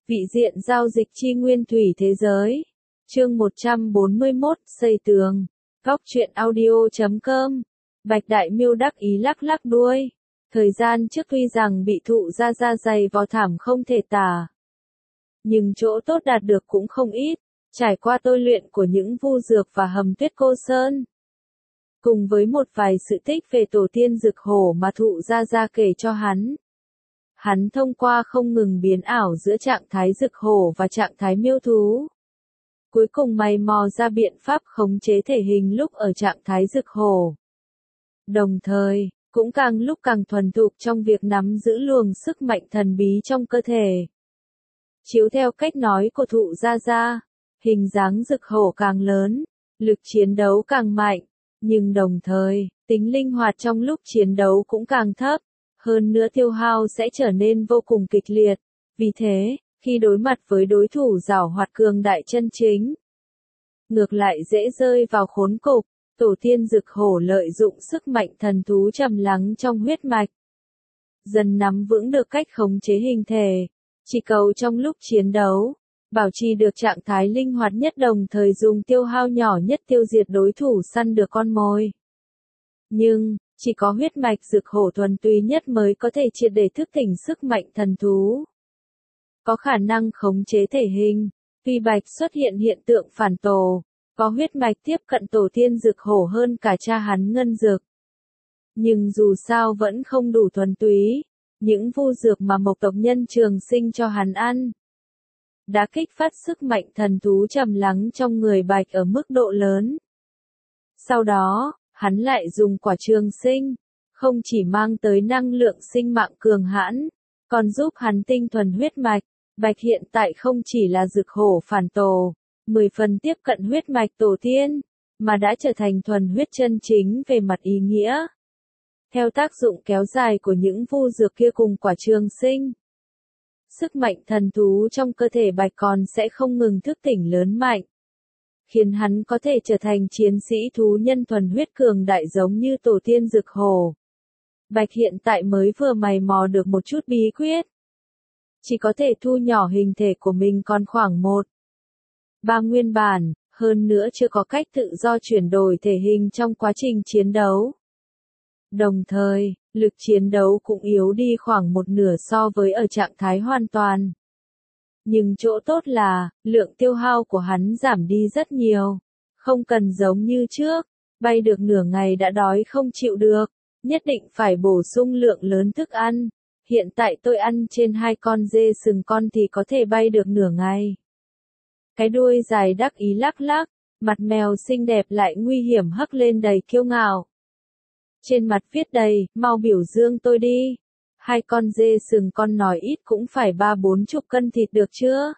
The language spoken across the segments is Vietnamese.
Vị diện giao dịch chi nguyên thủy thế giới. Chương 141, xây tường. Góc truyện audio.com. Bạch Đại Miêu đắc ý lắc lắc đuôi. Thời gian trước tuy rằng bị thụ ra dày vò thảm không thể tả, nhưng chỗ tốt đạt được cũng không ít. Trải qua tôi luyện của những vu dược và hầm tuyết cô sơn, cùng với một vài sự tích về tổ tiên dược hổ mà thụ ra kể cho hắn thông qua không ngừng biến ảo giữa trạng thái dược hổ và trạng thái miêu thú, cuối cùng mày mò ra biện pháp khống chế thể hình lúc ở trạng thái dược hổ. Đồng thời, cũng càng lúc càng thuần thục trong việc nắm giữ luồng sức mạnh thần bí trong cơ thể. Chiếu theo cách nói của thụ gia, hình dáng dược hổ càng lớn, lực chiến đấu càng mạnh, nhưng đồng thời, tính linh hoạt trong lúc chiến đấu cũng càng thấp, hơn nữa tiêu hao sẽ trở nên vô cùng kịch liệt. Vì thế, khi đối mặt với đối thủ giảo hoạt cường đại chân chính, ngược lại dễ rơi vào khốn cục. Tổ tiên dược hổ lợi dụng sức mạnh thần thú trầm lắng trong huyết mạch, dần nắm vững được cách khống chế hình thể, chỉ cầu trong lúc chiến đấu, bảo trì được trạng thái linh hoạt nhất, đồng thời dùng tiêu hao nhỏ nhất tiêu diệt đối thủ, săn được con mồi. Nhưng, chỉ có huyết mạch dược hổ thuần túy nhất mới có thể triệt để thức tỉnh sức mạnh thần thú, có khả năng khống chế thể hình. Tuy Bạch xuất hiện hiện tượng phản tổ, có huyết mạch tiếp cận tổ tiên dược hổ hơn cả cha hắn Ngân Dược, nhưng dù sao vẫn không đủ thuần túy. Những vu dược mà Mộc tộc nhân Trường Sinh cho hắn ăn đã kích phát sức mạnh thần thú trầm lắng trong người Bạch ở mức độ lớn. Sau đó, hắn lại dùng quả Trường Sinh, không chỉ mang tới năng lượng sinh mạng cường hãn, còn giúp hắn tinh thuần huyết mạch. Bạch hiện tại không chỉ là dược hổ phản tổ, 10 phần tiếp cận huyết mạch tổ tiên, mà đã trở thành thuần huyết chân chính về mặt ý nghĩa. Theo tác dụng kéo dài của những vu dược kia cùng quả Trường Sinh, sức mạnh thần thú trong cơ thể Bạch còn sẽ không ngừng thức tỉnh lớn mạnh, khiến hắn có thể trở thành chiến sĩ thú nhân thuần huyết cường đại giống như tổ tiên dược hổ. Bạch hiện tại mới vừa mày mò được một chút bí quyết, chỉ có thể thu nhỏ hình thể của mình còn khoảng 1/3 nguyên bản, hơn nữa chưa có cách tự do chuyển đổi thể hình trong quá trình chiến đấu. Đồng thời, lực chiến đấu cũng yếu đi khoảng 1/2 so với ở trạng thái hoàn toàn. Nhưng chỗ tốt là, lượng tiêu hao của hắn giảm đi rất nhiều. Không cần giống như trước, bay được nửa ngày đã đói không chịu được, nhất định phải bổ sung lượng lớn thức ăn. Hiện tại tôi ăn trên 2 con dê sừng con thì có thể bay được nửa ngày. Cái đuôi dài đắc ý lắc lắc, mặt mèo xinh đẹp lại nguy hiểm hất lên đầy kiêu ngạo. Trên mặt viết đầy, mau biểu dương tôi đi. 2 con dê sừng con nói ít cũng phải 30-40 cân thịt được chưa?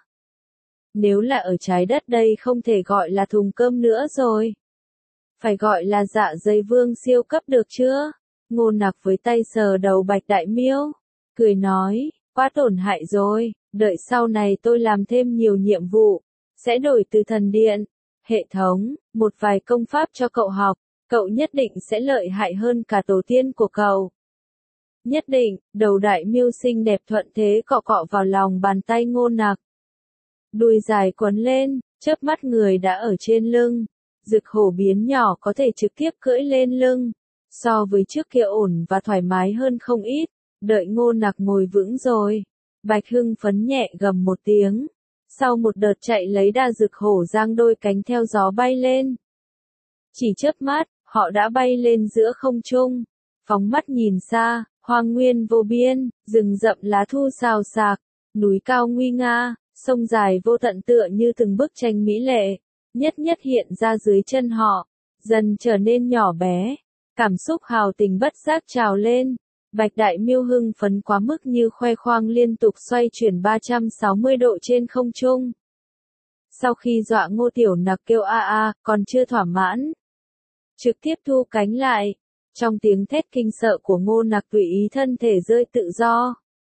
Nếu là ở trái đất đây không thể gọi là thùng cơm nữa rồi. Phải gọi là dạ dày vương siêu cấp được chưa? Ngô Nặc với tay sờ đầu Bạch Đại Miêu, cười nói, quá tổn hại rồi, đợi sau này tôi làm thêm nhiều nhiệm vụ, sẽ đổi từ thần điện, hệ thống, một vài công pháp cho cậu học, cậu nhất định sẽ lợi hại hơn cả tổ tiên của cậu. Nhất định, đầu Đại Miêu xinh đẹp thuận thế cọ cọ vào lòng bàn tay Ngô Nặc. Đuôi dài quấn lên, chớp mắt người đã ở trên lưng, dược hổ biến nhỏ có thể trực tiếp cưỡi lên lưng, so với trước kia ổn và thoải mái hơn không ít. Đợi Ngô Nặc ngồi vững rồi, Bạch hưng phấn nhẹ gầm một tiếng, sau một đợt chạy lấy đà dược hổ giang đôi cánh theo gió bay lên. Chỉ chớp mắt, họ đã bay lên giữa không trung, phóng mắt nhìn xa, hoang nguyên vô biên, rừng rậm lá thu xào xạc, núi cao nguy nga, sông dài vô tận tựa như từng bức tranh mỹ lệ, nhất nhất hiện ra dưới chân họ, dần trở nên nhỏ bé, cảm xúc hào tình bất giác trào lên. Bạch Đại Miêu hưng phấn quá mức như khoe khoang liên tục xoay chuyển 360 độ trên không trung. Sau khi dọa Ngô Tiểu Nặc kêu a còn chưa thỏa mãn, trực tiếp thu cánh lại, trong tiếng thét kinh sợ của Ngô Nặc tùy ý thân thể rơi tự do.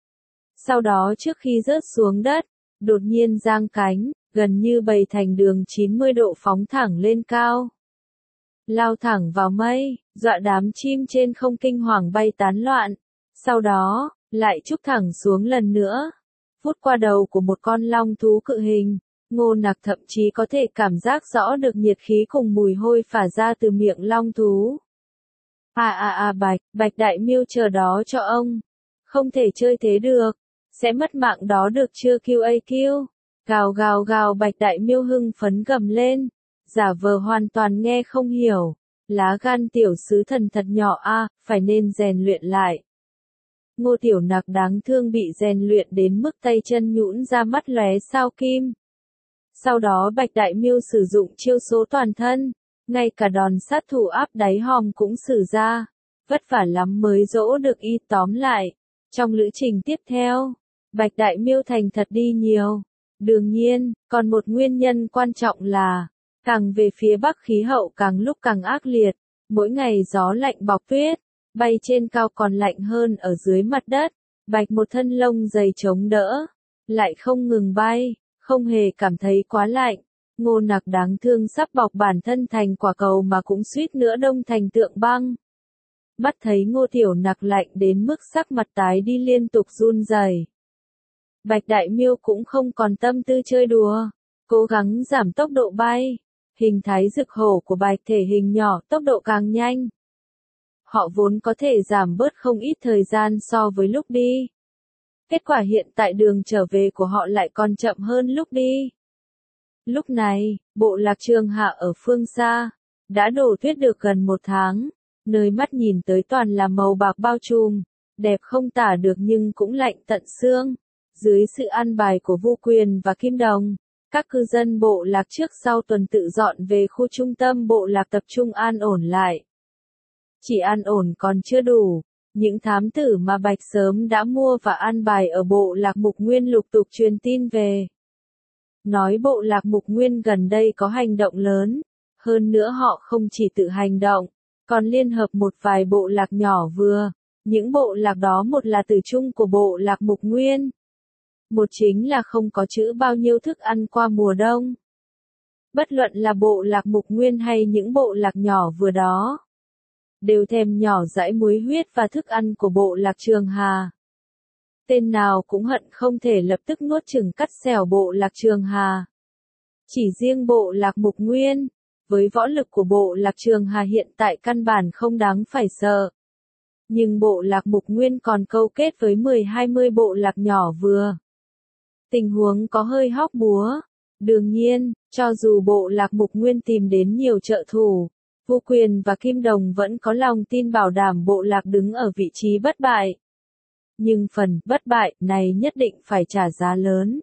Sau đó trước khi rớt xuống đất, đột nhiên giang cánh, gần như bầy thành đường 90 độ phóng thẳng lên cao, lao thẳng vào mây, dọa đám chim trên không kinh hoàng bay tán loạn. Sau đó, lại trúc thẳng xuống lần nữa. vút qua đầu của một con long thú cự hình. Ngô Nặc thậm chí có thể cảm giác rõ được nhiệt khí cùng mùi hôi phả ra từ miệng long thú. Bạch Đại Miêu chờ đó cho ông. Không thể chơi thế được. Sẽ mất mạng đó được chưa QAQ? Gào gào gào Bạch Đại Miêu hưng phấn gầm lên. Giả vờ hoàn toàn nghe không hiểu. Lá gan tiểu sứ thần thật nhỏ phải nên rèn luyện lại. Ngô Tiểu Nặc đáng thương bị rèn luyện đến mức tay chân nhũn ra mắt lóe sao kim. Sau đó Bạch Đại Miêu sử dụng chiêu số toàn thân, ngay cả đòn sát thủ áp đáy hòm cũng sử ra. Vất vả lắm mới dỗ được y tóm lại. Trong lữ trình tiếp theo, Bạch Đại Miêu thành thật đi nhiều. Đương nhiên, còn một nguyên nhân quan trọng là, càng về phía bắc khí hậu càng lúc càng ác liệt, mỗi ngày gió lạnh bọc tuyết, bay trên cao còn lạnh hơn ở dưới mặt đất. Bạch một thân lông dày chống đỡ, lại không ngừng bay, không hề cảm thấy quá lạnh. Ngô Nặc đáng thương sắp bọc bản thân thành quả cầu mà cũng suýt nữa đông thành tượng băng. Mắt thấy Ngô Tiểu Nặc lạnh đến mức sắc mặt tái đi liên tục run rẩy. Bạch Đại Miêu cũng không còn tâm tư chơi đùa, cố gắng giảm tốc độ bay. Hình thái rực hổ của Bạch thể hình nhỏ, tốc độ càng nhanh. Họ vốn có thể giảm bớt không ít thời gian so với lúc đi. Kết quả hiện tại đường trở về của họ lại còn chậm hơn lúc đi. Lúc này, bộ lạc Trường Hạ ở phương xa, đã đổ tuyết được gần 1 tháng, nơi mắt nhìn tới toàn là màu bạc bao trùm, đẹp không tả được nhưng cũng lạnh tận xương. Dưới sự an bài của Vu Quyền và Kim Đồng, các cư dân bộ lạc trước sau tuần tự dọn về khu trung tâm bộ lạc tập trung an ổn lại. Chỉ an ổn còn chưa đủ, những thám tử mà Bạch sớm đã mua và an bài ở bộ lạc Mục Nguyên lục tục truyền tin về. Nói bộ lạc Mục Nguyên gần đây có hành động lớn, hơn nữa họ không chỉ tự hành động, còn liên hợp một vài bộ lạc nhỏ vừa. Những bộ lạc đó một là tử chung của bộ lạc Mục Nguyên. Một chính là không có trữ bao nhiêu thức ăn qua mùa đông. Bất luận là bộ lạc Mục Nguyên hay những bộ lạc nhỏ vừa đó, đều thèm nhỏ dãi muối huyết và thức ăn của bộ lạc Trường Hà. Tên nào cũng hận không thể lập tức nuốt chửng cắt xẻo bộ lạc Trường Hà. Chỉ riêng bộ lạc Mục Nguyên, với võ lực của bộ lạc Trường Hà hiện tại căn bản không đáng phải sợ. Nhưng bộ lạc Mục Nguyên còn câu kết với 10-20 bộ lạc nhỏ vừa. Tình huống có hơi hóc búa. Đương nhiên, cho dù bộ lạc Mục Nguyên tìm đến nhiều trợ thủ, Vu Quyền và Kim Đồng vẫn có lòng tin bảo đảm bộ lạc đứng ở vị trí bất bại. Nhưng phần bất bại này nhất định phải trả giá lớn.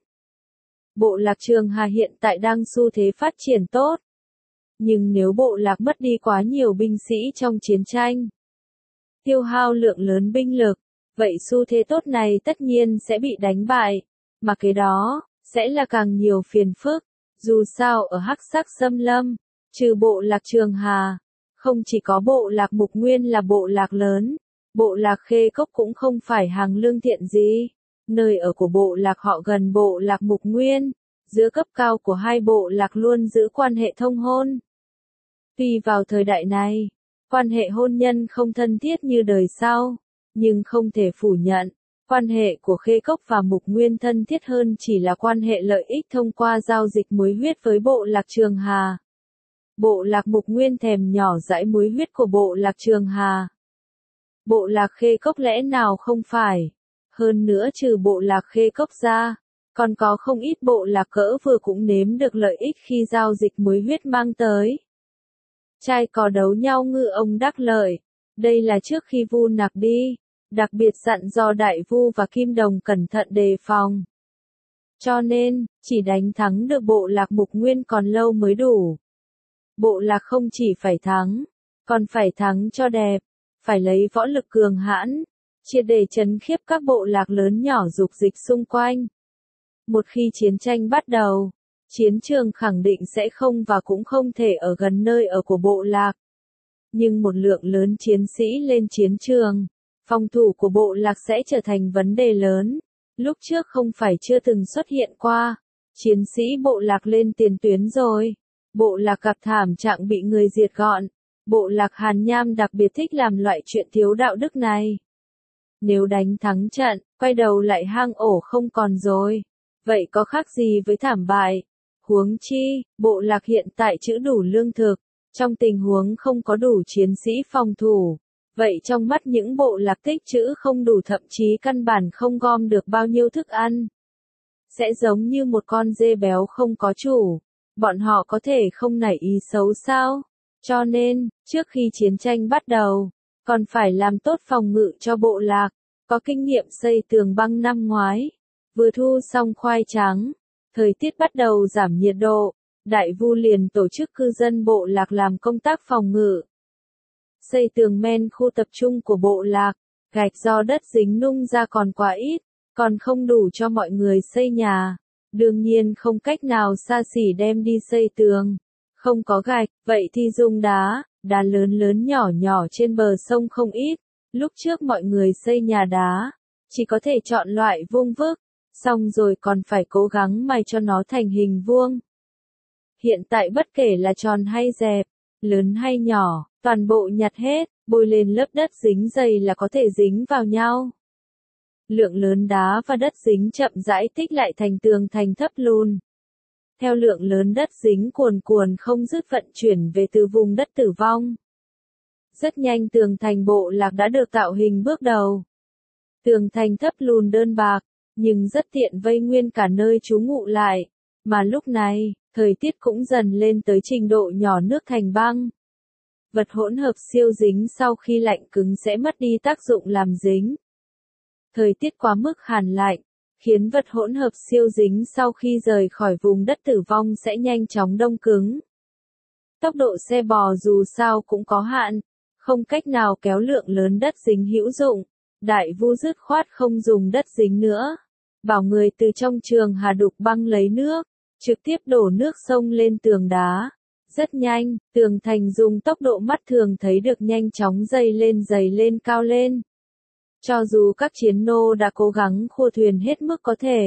Bộ lạc Trường Hà hiện tại đang xu thế phát triển tốt. Nhưng nếu bộ lạc mất đi quá nhiều binh sĩ trong chiến tranh, tiêu hao lượng lớn binh lực, vậy xu thế tốt này tất nhiên sẽ bị đánh bại. Mà cái đó, sẽ là càng nhiều phiền phức. Dù sao ở Hắc Sắc Xâm Lâm, trừ bộ lạc Trường Hà, không chỉ có bộ lạc Mục Nguyên là bộ lạc lớn, bộ lạc Khê Cốc cũng không phải hàng lương thiện gì. Nơi ở của bộ lạc họ gần bộ lạc Mục Nguyên, giữa cấp cao của hai bộ lạc luôn giữ quan hệ thông hôn. Tuy vào thời đại này, quan hệ hôn nhân không thân thiết như đời sau, nhưng không thể phủ nhận, quan hệ của Khê Cốc và Mục Nguyên thân thiết hơn chỉ là quan hệ lợi ích thông qua giao dịch muối huyết với bộ lạc Trường Hà. Bộ lạc Mục Nguyên thèm nhỏ dãi muối huyết của bộ lạc Trường Hà. Bộ lạc Khê Cốc lẽ nào không phải? Hơn nữa trừ bộ lạc Khê Cốc ra, còn có không ít bộ lạc cỡ vừa cũng nếm được lợi ích khi giao dịch muối huyết mang tới. Trai cò đấu nhau ngư ông đắc lợi. Đây là trước khi Vu Nặc đi, đặc biệt dặn dò Đại Vu và Kim Đồng cẩn thận đề phòng. Cho nên, chỉ đánh thắng được bộ lạc Mục Nguyên còn lâu mới đủ. Bộ lạc không chỉ phải thắng, còn phải thắng cho đẹp, phải lấy võ lực cường hãn, triệt để trấn khiếp các bộ lạc lớn nhỏ dục dịch xung quanh. Một khi chiến tranh bắt đầu, chiến trường khẳng định sẽ không và cũng không thể ở gần nơi ở của bộ lạc. Nhưng một lượng lớn chiến sĩ lên chiến trường, phòng thủ của bộ lạc sẽ trở thành vấn đề lớn. Lúc trước không phải chưa từng xuất hiện qua, chiến sĩ bộ lạc lên tiền tuyến rồi. Bộ lạc gặp thảm trạng bị người diệt gọn. Bộ lạc Hàn Nham đặc biệt thích làm loại chuyện thiếu đạo đức này. Nếu đánh thắng trận, quay đầu lại hang ổ không còn rồi. Vậy có khác gì với thảm bại? Huống chi, bộ lạc hiện tại trữ đủ lương thực, trong tình huống không có đủ chiến sĩ phòng thủ. Vậy trong mắt những bộ lạc tích trữ không đủ thậm chí căn bản không gom được bao nhiêu thức ăn. Sẽ giống như một con dê béo không có chủ. Bọn họ có thể không nảy ý xấu sao? Cho nên, trước khi chiến tranh bắt đầu, còn phải làm tốt phòng ngự cho bộ lạc. Có kinh nghiệm xây tường băng năm ngoái. Vừa thu xong khoai trắng, thời tiết bắt đầu giảm nhiệt độ. Đại Vu liền tổ chức cư dân bộ lạc làm công tác phòng ngự. Xây tường men khu tập trung của bộ lạc, gạch do đất dính nung ra còn quá ít, còn không đủ cho mọi người xây nhà. Đương nhiên không cách nào xa xỉ đem đi xây tường. Không có gạch, vậy thì dùng đá, đá lớn lớn nhỏ nhỏ trên bờ sông không ít. Lúc trước mọi người xây nhà đá, chỉ có thể chọn loại vuông vức, xong rồi còn phải cố gắng mài cho nó thành hình vuông. Hiện tại bất kể là tròn hay dẹp, lớn hay nhỏ, toàn bộ nhặt hết, bôi lên lớp đất dính dày là có thể dính vào nhau. Lượng lớn đá và đất dính chậm rãi tích lại thành tường thành thấp lùn. Theo lượng lớn đất dính cuồn cuồn không dứt vận chuyển về từ vùng đất tử vong. Rất nhanh tường thành bộ lạc đã được tạo hình bước đầu. Tường thành thấp lùn đơn bạc, nhưng rất tiện vây nguyên cả nơi trú ngụ lại. Mà lúc này, thời tiết cũng dần lên tới trình độ nhỏ nước thành băng. Vật hỗn hợp siêu dính sau khi lạnh cứng sẽ mất đi tác dụng làm dính. Thời tiết quá mức hàn lạnh, khiến vật hỗn hợp siêu dính sau khi rời khỏi vùng đất tử vong sẽ nhanh chóng đông cứng. Tốc độ xe bò dù sao cũng có hạn, không cách nào kéo lượng lớn đất dính hữu dụng. Đại Vu dứt khoát không dùng đất dính nữa. Bảo người từ trong trường hà đục băng lấy nước, trực tiếp đổ nước sông lên tường đá. Rất nhanh, tường thành dùng tốc độ mắt thường thấy được nhanh chóng dày lên cao lên. Cho dù các chiến nô đã cố gắng khua thuyền hết mức có thể.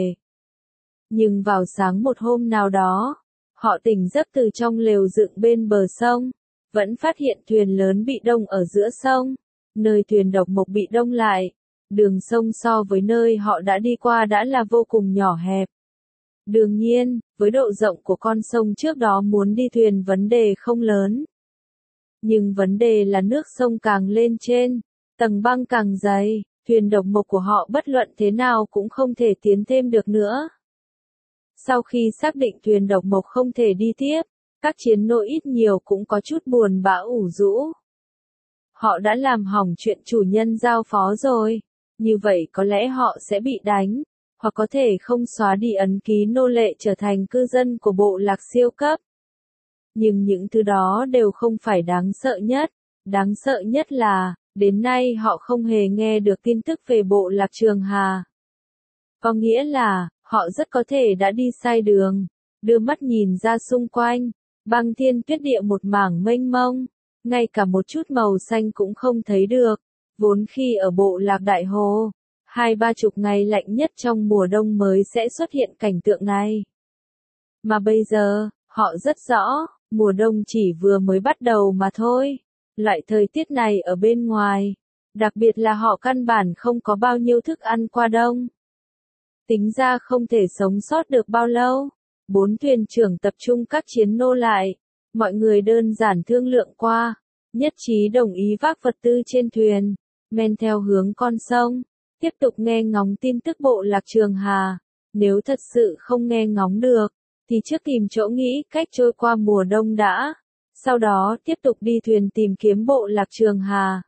Nhưng vào sáng một hôm nào đó, họ tỉnh giấc từ trong lều dựng bên bờ sông, vẫn phát hiện thuyền lớn bị đông ở giữa sông, nơi thuyền độc mộc bị đông lại. Đường sông so với nơi họ đã đi qua đã là vô cùng nhỏ hẹp. Đương nhiên, với độ rộng của con sông trước đó muốn đi thuyền vấn đề không lớn. Nhưng vấn đề là nước sông càng lên trên, tầng băng càng dày, thuyền độc mộc của họ bất luận thế nào cũng không thể tiến thêm được nữa. Sau khi xác định thuyền độc mộc không thể đi tiếp, các chiến nô ít nhiều cũng có chút buồn bã ủ rũ. Họ đã làm hỏng chuyện chủ nhân giao phó rồi, như vậy có lẽ họ sẽ bị đánh, hoặc có thể không xóa đi ấn ký nô lệ trở thành cư dân của bộ lạc siêu cấp. Nhưng những thứ đó đều không phải đáng sợ nhất. Đáng sợ nhất là, đến nay họ không hề nghe được tin tức về bộ lạc Trường Hà. Có nghĩa là, họ rất có thể đã đi sai đường, đưa mắt nhìn ra xung quanh, băng thiên tuyết địa một mảng mênh mông, ngay cả một chút màu xanh cũng không thấy được. Vốn khi ở bộ lạc Đại Hồ, 20-30 ngày lạnh nhất trong mùa đông mới sẽ xuất hiện cảnh tượng này. Mà bây giờ, họ rất rõ, mùa đông chỉ vừa mới bắt đầu mà thôi. Loại thời tiết này ở bên ngoài, đặc biệt là họ căn bản không có bao nhiêu thức ăn qua đông. Tính ra không thể sống sót được bao lâu. 4 thuyền trưởng tập trung các chiến nô lại, mọi người đơn giản thương lượng qua, nhất trí đồng ý vác vật tư trên thuyền, men theo hướng con sông, tiếp tục nghe ngóng tin tức bộ lạc Trường Hà. Nếu thật sự không nghe ngóng được, thì trước tìm chỗ nghĩ cách trôi qua mùa đông đã. Sau đó tiếp tục đi thuyền tìm kiếm bộ lạc Trường Hà.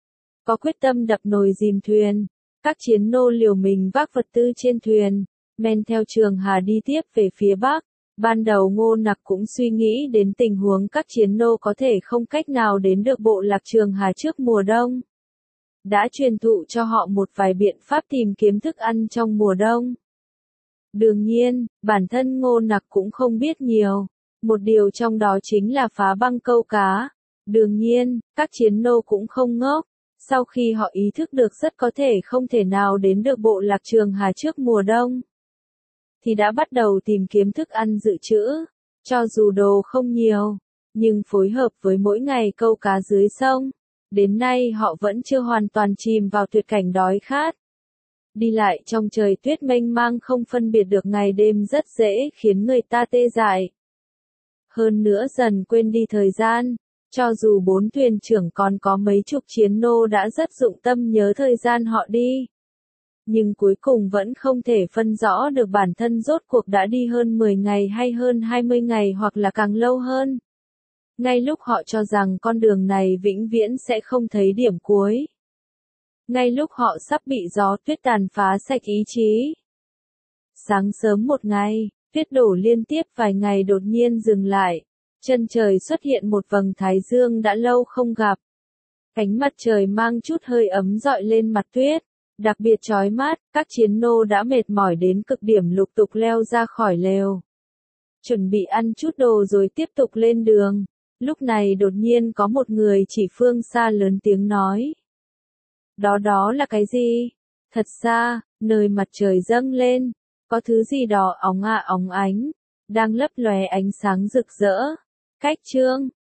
Có quyết tâm đập nồi dìm thuyền, các chiến nô liều mình vác vật tư trên thuyền, men theo Trường Hà đi tiếp về phía bắc. Ban đầu Ngô Nặc cũng suy nghĩ đến tình huống các chiến nô có thể không cách nào đến được bộ lạc Trường Hà trước mùa đông. Đã truyền thụ cho họ một vài biện pháp tìm kiếm thức ăn trong mùa đông. Đương nhiên, bản thân Ngô Nặc cũng không biết nhiều. Một điều trong đó chính là phá băng câu cá. Đương nhiên, các chiến nô cũng không ngốc. Sau khi họ ý thức được rất có thể không thể nào đến được bộ lạc Trường Hà trước mùa đông, thì đã bắt đầu tìm kiếm thức ăn dự trữ. Cho dù đồ không nhiều, nhưng phối hợp với mỗi ngày câu cá dưới sông, đến nay họ vẫn chưa hoàn toàn chìm vào tuyệt cảnh đói khát. Đi lại trong trời tuyết mênh mang không phân biệt được ngày đêm rất dễ khiến người ta tê dại. Hơn nữa dần quên đi thời gian, cho dù 4 thuyền trưởng còn có mấy chục chiến nô đã rất dụng tâm nhớ thời gian họ đi. Nhưng cuối cùng vẫn không thể phân rõ được bản thân rốt cuộc đã đi hơn 10 ngày hay hơn 20 ngày hoặc là càng lâu hơn. Ngay lúc họ cho rằng con đường này vĩnh viễn sẽ không thấy điểm cuối. Ngay lúc họ sắp bị gió tuyết tàn phá sạch ý chí. Sáng sớm một ngày, tuyết đổ liên tiếp vài ngày đột nhiên dừng lại. Chân trời xuất hiện một vầng thái dương đã lâu không gặp. Ánh mặt trời mang chút hơi ấm rọi lên mặt tuyết. Đặc biệt chói mát, các chiến nô đã mệt mỏi đến cực điểm lục tục leo ra khỏi lều. Chuẩn bị ăn chút đồ rồi tiếp tục lên đường. Lúc này đột nhiên có một người chỉ phương xa lớn tiếng nói. Đó là cái gì? Thật xa, nơi mặt trời dâng lên, có thứ gì đó óng ánh, đang lấp lóe ánh sáng rực rỡ. Cách chương